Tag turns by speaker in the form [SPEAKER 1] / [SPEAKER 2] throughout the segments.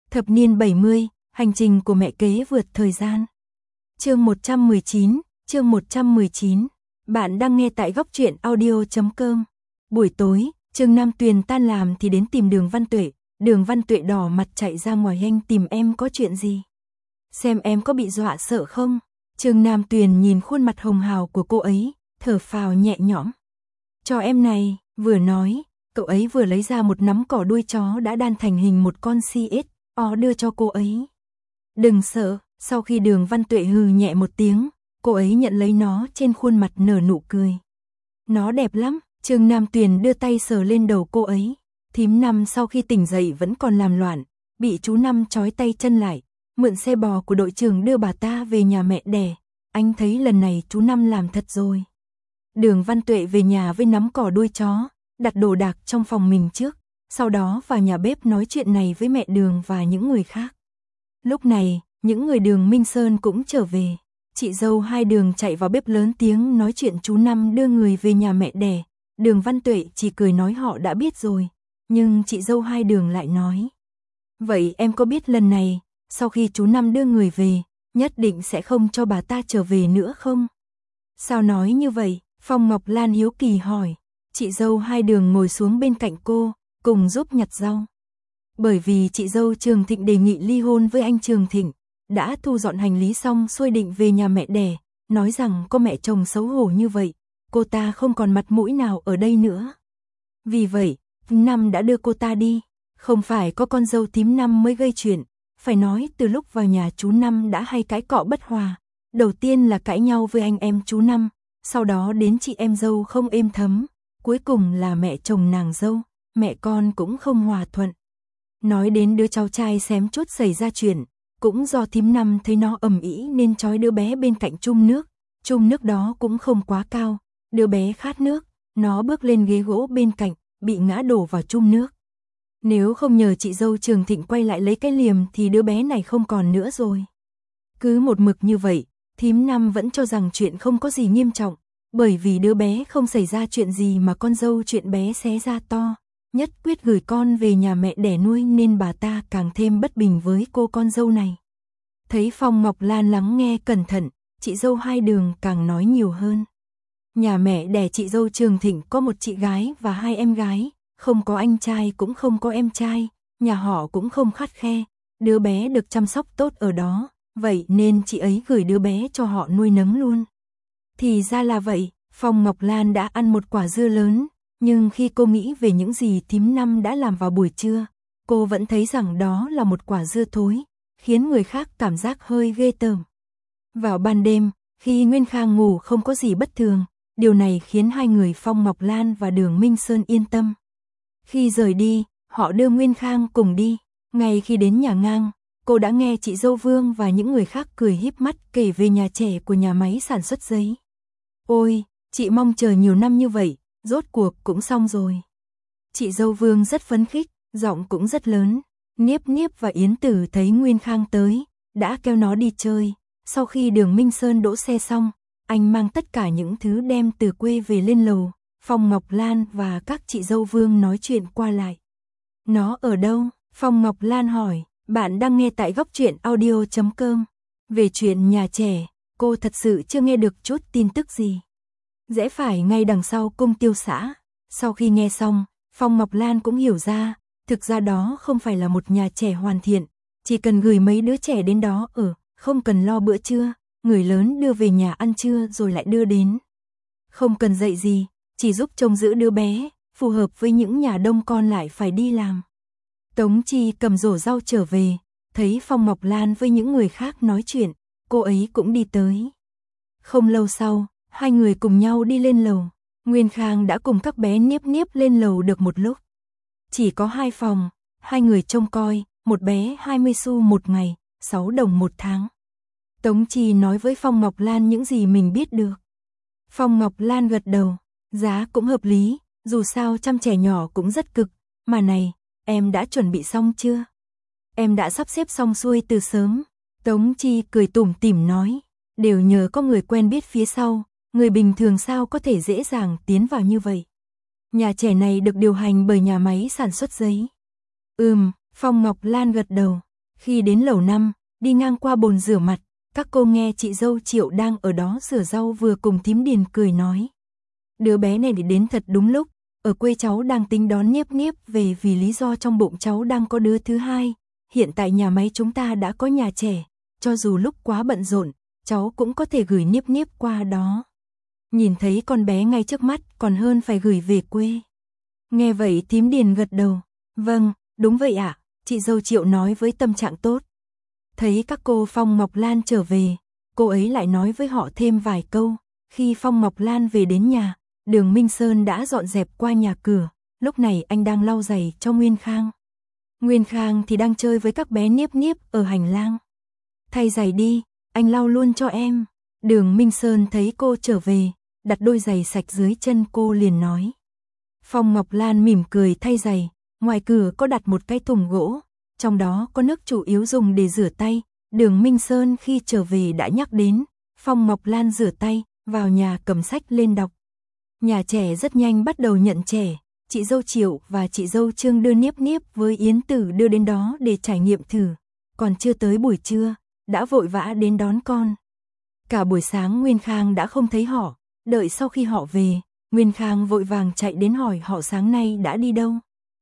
[SPEAKER 1] Thập niên 70, hành trình của mẹ kế vượt thời gian. Chương 119. Bạn đang nghe tại góc truyện audio.com. Buổi tối, Trương Nam Tuyền tan làm thì đến tìm Đường Văn Tuệ. Đường Văn Tuệ đỏ mặt chạy ra ngoài anh tìm em có chuyện gì? Xem em có bị dọa sợ không? Trương Nam Tuyền nhìn khuôn mặt hồng hào của cô ấy, thở phào nhẹ nhõm. Cho em này, vừa nói, cậu ấy vừa lấy ra một nắm cỏ đuôi chó đã đan thành hình một con CSO đưa cho cô ấy. Đừng sợ, sau khi Đường Văn Tuệ hừ nhẹ một tiếng, cô ấy nhận lấy nó, trên khuôn mặt nở nụ cười. Nó đẹp lắm, Trương Nam Tuyền đưa tay sờ lên đầu cô ấy. Thím Năm sau khi tỉnh dậy vẫn còn làm loạn, bị chú Năm trói tay chân lại, mượn xe bò của đội trưởng đưa bà ta về nhà mẹ đẻ. Anh thấy lần này chú Năm làm thật rồi. Đường Văn Tuệ về nhà với nắm cỏ đuôi chó, đặt đồ đạc trong phòng mình trước, sau đó vào nhà bếp nói chuyện này với mẹ Đường và những người khác. Lúc này, những người Đường Minh Sơn cũng trở về. Chị dâu hai Đường chạy vào bếp lớn tiếng nói chuyện chú Năm đưa người về nhà mẹ đẻ. Đường Văn Tuệ chỉ cười nói họ đã biết rồi, nhưng chị dâu hai Đường lại nói. Vậy em có biết lần này, sau khi chú Năm đưa người về, nhất định sẽ không cho bà ta trở về nữa không? Sao nói như vậy? Phong Ngọc Lan hiếu kỳ hỏi. Chị dâu hai Đường ngồi xuống bên cạnh cô, cùng giúp nhặt rau. Bởi vì chị dâu Trường Thịnh đề nghị ly hôn với anh Trường Thịnh, đã thu dọn hành lý xong xuôi định về nhà mẹ đẻ, nói rằng có mẹ chồng xấu hổ như vậy, cô ta không còn mặt mũi nào ở đây nữa. Vì vậy, Năm đã đưa cô ta đi, không phải có con dâu thím Năm mới gây chuyện, phải nói từ lúc vào nhà chú Năm đã hay cãi cọ bất hòa, đầu tiên là cãi nhau với anh em chú Năm, sau đó đến chị em dâu không êm thấm, cuối cùng là mẹ chồng nàng dâu, mẹ con cũng không hòa thuận. Nói đến đứa cháu trai xém chút xảy ra chuyện, cũng do thím Năm thấy nó ầm ĩ nên trói đứa bé bên cạnh chum nước đó cũng không quá cao, đứa bé khát nước, nó bước lên ghế gỗ bên cạnh, bị ngã đổ vào chum nước. Nếu không nhờ chị dâu Trường Thịnh quay lại lấy cái liềm thì đứa bé này không còn nữa rồi. Cứ một mực như vậy, thím Năm vẫn cho rằng chuyện không có gì nghiêm trọng, bởi vì đứa bé không xảy ra chuyện gì mà con dâu chuyện bé xé ra to, nhất quyết gửi con về nhà mẹ đẻ nuôi nên bà ta càng thêm bất bình với cô con dâu này. Thấy Phong Ngọc Lan lắng nghe cẩn thận, chị dâu hai Đường càng nói nhiều hơn. Nhà mẹ đẻ chị dâu Trường Thịnh có một chị gái và hai em gái, không có anh trai cũng không có em trai, nhà họ cũng không khắt khe, đứa bé được chăm sóc tốt ở đó, vậy nên chị ấy gửi đứa bé cho họ nuôi nấng luôn. Thì ra là vậy, Phong Ngọc Lan đã ăn một quả dưa lớn, nhưng khi cô nghĩ về những gì thím Năm đã làm vào buổi trưa, cô vẫn thấy rằng đó là một quả dưa thối, khiến người khác cảm giác hơi ghê tởm. Vào ban đêm, khi Nguyên Khang ngủ không có gì bất thường, điều này khiến hai người Phong Ngọc Lan và Đường Minh Sơn yên tâm. Khi rời đi, họ đưa Nguyên Khang cùng đi, ngay khi đến nhà ngang, cô đã nghe chị dâu Vương và những người khác cười híp mắt kể về nhà trẻ của nhà máy sản xuất giấy. Ôi, chị mong chờ nhiều năm như vậy, rốt cuộc cũng xong rồi. Chị dâu Vương rất phấn khích, giọng cũng rất lớn. Niếp Niếp và Yến Tử thấy Nguyên Khang tới, đã kêu nó đi chơi. Sau khi Đường Minh Sơn đỗ xe xong, anh mang tất cả những thứ đem từ quê về lên lầu. Phong Ngọc Lan và các chị dâu Vương nói chuyện qua lại. Nó ở đâu? Phong Ngọc Lan hỏi. Bạn đang nghe tại góc truyện audio.com. Về chuyện nhà trẻ, cô thật sự chưa nghe được chút tin tức gì. Rẽ phải ngay đằng sau cung tiêu xã. Sau khi nghe xong, Phong Ngọc Lan cũng hiểu ra, thực ra đó không phải là một nhà trẻ hoàn thiện, chỉ cần gửi mấy đứa trẻ đến đó ở, không cần lo bữa trưa, người lớn đưa về nhà ăn trưa rồi lại đưa đến. Không cần dạy gì, chỉ giúp trông giữ đứa bé, phù hợp với những nhà đông con lại phải đi làm. Tống Chi cầm rổ rau trở về, thấy Phong Ngọc Lan với những người khác nói chuyện, cô ấy cũng đi tới. Không lâu sau, hai người cùng nhau đi lên lầu. Nguyên Khang đã cùng các bé Niếp Niếp lên lầu được một lúc. Chỉ có 2 phòng, hai người trông coi, một bé 20 xu một ngày, 6 đồng một tháng. Tống Chi nói với Phong Ngọc Lan những gì mình biết được. Phong Ngọc Lan gật đầu, giá cũng hợp lý, dù sao chăm trẻ nhỏ cũng rất cực, mà này, em đã chuẩn bị xong chưa? Em đã sắp xếp xong xuôi từ sớm. Tống Chi cười tủm tỉm nói, đều nhờ có người quen biết phía sau, người bình thường sao có thể dễ dàng tiến vào như vậy. Nhà trẻ này được điều hành bởi nhà máy sản xuất giấy. Phong Ngọc Lan gật đầu, Khi đến lầu 5, đi ngang qua bồn rửa mặt, các cô nghe chị dâu Triệu đang ở đó rửa rau vừa cùng thím Điền cười nói. Đứa bé này đến thật đúng lúc, ở quê cháu đang tính đón Niếp Niếp về vì lý do trong bụng cháu đang có đứa thứ hai, hiện tại nhà máy chúng ta đã có nhà trẻ, cho dù lúc quá bận rộn, cháu cũng có thể gửi Niếp Niếp qua đó. Nhìn thấy con bé ngay trước mắt còn hơn phải gửi về quê. Nghe vậy thím Điền gật đầu, vâng, đúng vậy ạ, chị dâu Triệu nói với tâm trạng tốt. Thấy các cô Phong Ngọc Lan trở về, cô ấy lại nói với họ thêm vài câu. Khi Phong Ngọc Lan về đến nhà, Đường Minh Sơn đã dọn dẹp qua nhà cửa, lúc này anh đang lau giày cho Nguyên Khang. Nguyên Khang thì đang chơi với các bé Niếp Niếp ở hành lang. Thay giày đi, anh lau luôn cho em. Đường Minh Sơn thấy cô trở về, đặt đôi giày sạch dưới chân cô liền nói. Phong Ngọc Lan mỉm cười thay giày, ngoài cửa có đặt một cái thùng gỗ, trong đó có nước chủ yếu dùng để rửa tay. Đường Minh Sơn khi trở về đã nhắc đến, Phong Ngọc Lan rửa tay, vào nhà cầm sách lên đọc. Nhà trẻ rất nhanh bắt đầu nhận trẻ, chị dâu Triệu và chị dâu Trương đưa Niếp Niếp với Yến Tử đưa đến đó để trải nghiệm thử, còn chưa tới buổi trưa, đã vội vã đến đón con. Cả buổi sáng Nguyên Khang đã không thấy họ, đợi sau khi họ về, Nguyên Khang vội vàng chạy đến hỏi họ sáng nay đã đi đâu.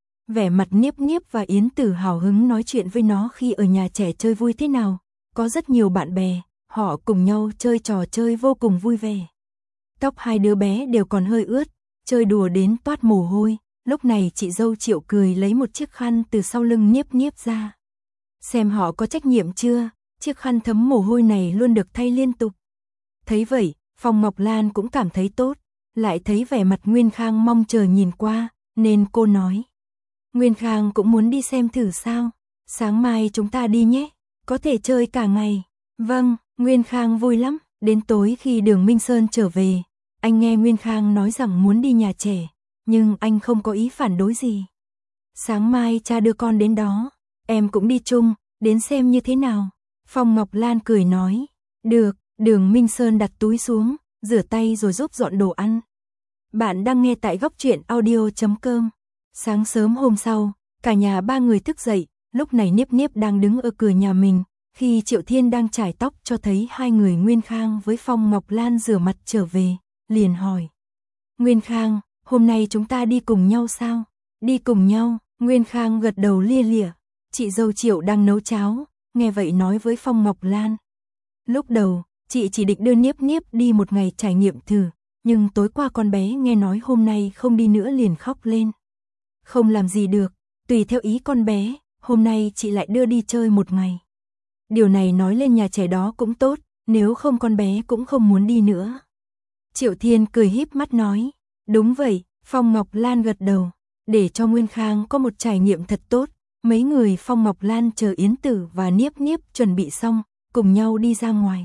[SPEAKER 1] Vẻ mặt Niếp Niếp và Yến Tử hào hứng nói chuyện với nó khi ở nhà trẻ chơi vui thế nào, có rất nhiều bạn bè, họ cùng nhau chơi trò chơi vô cùng vui vẻ. Tóc hai đứa bé đều còn hơi ướt, chơi đùa đến toát mồ hôi, lúc này chị dâu Triệu cười lấy một chiếc khăn từ sau lưng Niếp Niếp ra. Xem họ có trách nhiệm chưa, chiếc khăn thấm mồ hôi này luôn được thay liên tục. Thấy vậy, Phong Ngọc Lan cũng cảm thấy tốt, lại thấy vẻ mặt Nguyên Khang mong chờ nhìn qua, nên cô nói. Nguyên Khang cũng muốn đi xem thử sao, sáng mai chúng ta đi nhé, có thể chơi cả ngày. Vâng, Nguyên Khang vui lắm, đến tối khi Đường Minh Sơn trở về, anh nghe Nguyên Khang nói rằng muốn đi nhà trẻ, nhưng anh không có ý phản đối gì. Sáng mai cha đưa con đến đó, em cũng đi chung, đến xem như thế nào. Phong Ngọc Lan cười nói, được. Đường Minh Sơn đặt túi xuống, rửa tay rồi giúp dọn đồ ăn. Bạn đang nghe tại góc truyện audio.com. Sáng sớm hôm sau, cả nhà ba người thức dậy, lúc này Niếp Niếp đang đứng ở cửa nhà mình, khi Triệu Thiên đang chải tóc cho thấy hai người Nguyên Khang với Phong Ngọc Lan rửa mặt trở về, liền hỏi. Nguyên Khang, hôm nay chúng ta đi cùng nhau sao? Đi cùng nhau, Nguyên Khang gật đầu lia lịa. Chị dâu Triệu đang nấu cháo, nghe vậy nói với Phong Ngọc Lan. Lúc đầu, chị chỉ định đưa Niếp Niếp đi một ngày trải nghiệm thử, nhưng tối qua con bé nghe nói hôm nay không đi nữa liền khóc lên. Không làm gì được, tùy theo ý con bé, hôm nay chị lại đưa đi chơi một ngày. Điều này nói lên nhà trẻ đó cũng tốt, nếu không con bé cũng không muốn đi nữa. Triệu Thiên cười híp mắt nói, đúng vậy, Phong Ngọc Lan gật đầu, để cho Nguyên Khang có một trải nghiệm thật tốt. Mấy người Phong Ngọc Lan chờ Yến Tử và Niếp Niếp chuẩn bị xong, cùng nhau đi ra ngoài.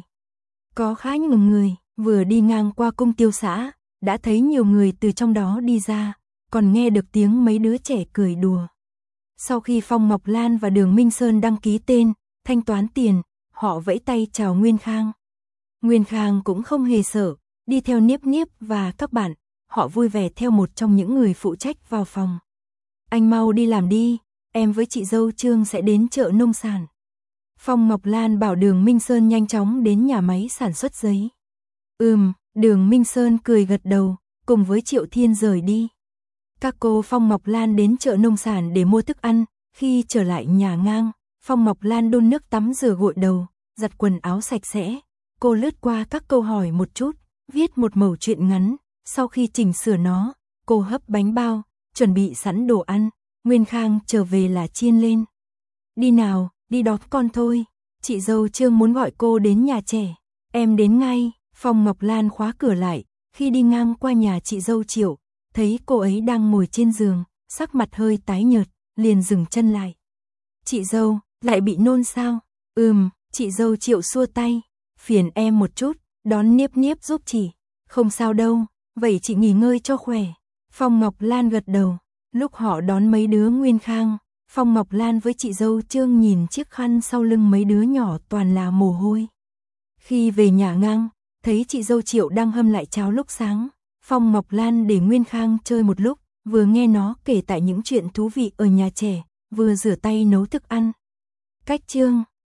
[SPEAKER 1] Có khá nhiều người, vừa đi ngang qua cung tiêu xã, đã thấy nhiều người từ trong đó đi ra, còn nghe được tiếng mấy đứa trẻ cười đùa. Sau khi Phong Ngọc Lan và Đường Minh Sơn đăng ký tên, thanh toán tiền, họ vẫy tay chào Nguyên Khang. Nguyên Khang cũng không hề sợ, đi theo Niếp Niếp và các bạn, họ vui vẻ theo một trong những người phụ trách vào phòng. Anh mau đi làm đi, em với chị dâu Trương sẽ đến chợ nông sản. Phong Ngọc Lan bảo Đường Minh Sơn nhanh chóng đến nhà máy sản xuất giấy. Đường Minh Sơn cười gật đầu, cùng với Triệu Thiên rời đi. Các cô Phong Ngọc Lan đến chợ nông sản để mua thức ăn, khi trở lại nhà ngang, Phong Ngọc Lan đun nước tắm rửa gội đầu, giặt quần áo sạch sẽ. Cô lướt qua các câu hỏi một chút, viết một mẩu truyện ngắn, sau khi chỉnh sửa nó, cô hấp bánh bao, chuẩn bị sẵn đồ ăn, Nguyên Khang trở về là chiên lên. Đi nào, đi đón con thôi, chị dâu Trương muốn gọi cô đến nhà trẻ, em đến ngay. Phong Ngọc Lan khóa cửa lại, khi đi ngang qua nhà chị dâu Triệu, thấy cô ấy đang ngồi trên giường, sắc mặt hơi tái nhợt, liền dừng chân lại. Chị dâu, lại bị nôn sao? Chị dâu Triệu xua tay, phiền em một chút, đón Niếp Niếp giúp chị. Không sao đâu, vậy chị nghỉ ngơi cho khỏe. Phong Ngọc Lan gật đầu, lúc họ đón mấy đứa Nguyên Khang, Phong Ngọc Lan với chị dâu Trương nhìn chiếc khăn sau lưng mấy đứa nhỏ toàn là mồ hôi. Khi về nhà ngang, thấy chị dâu Triệu đang hâm lại cháo lúc sáng, Phong Ngọc Lan để Nguyên Khang chơi một lúc, vừa nghe nó kể tại những chuyện thú vị ở nhà trẻ, vừa rửa tay nấu thức ăn. Cách chương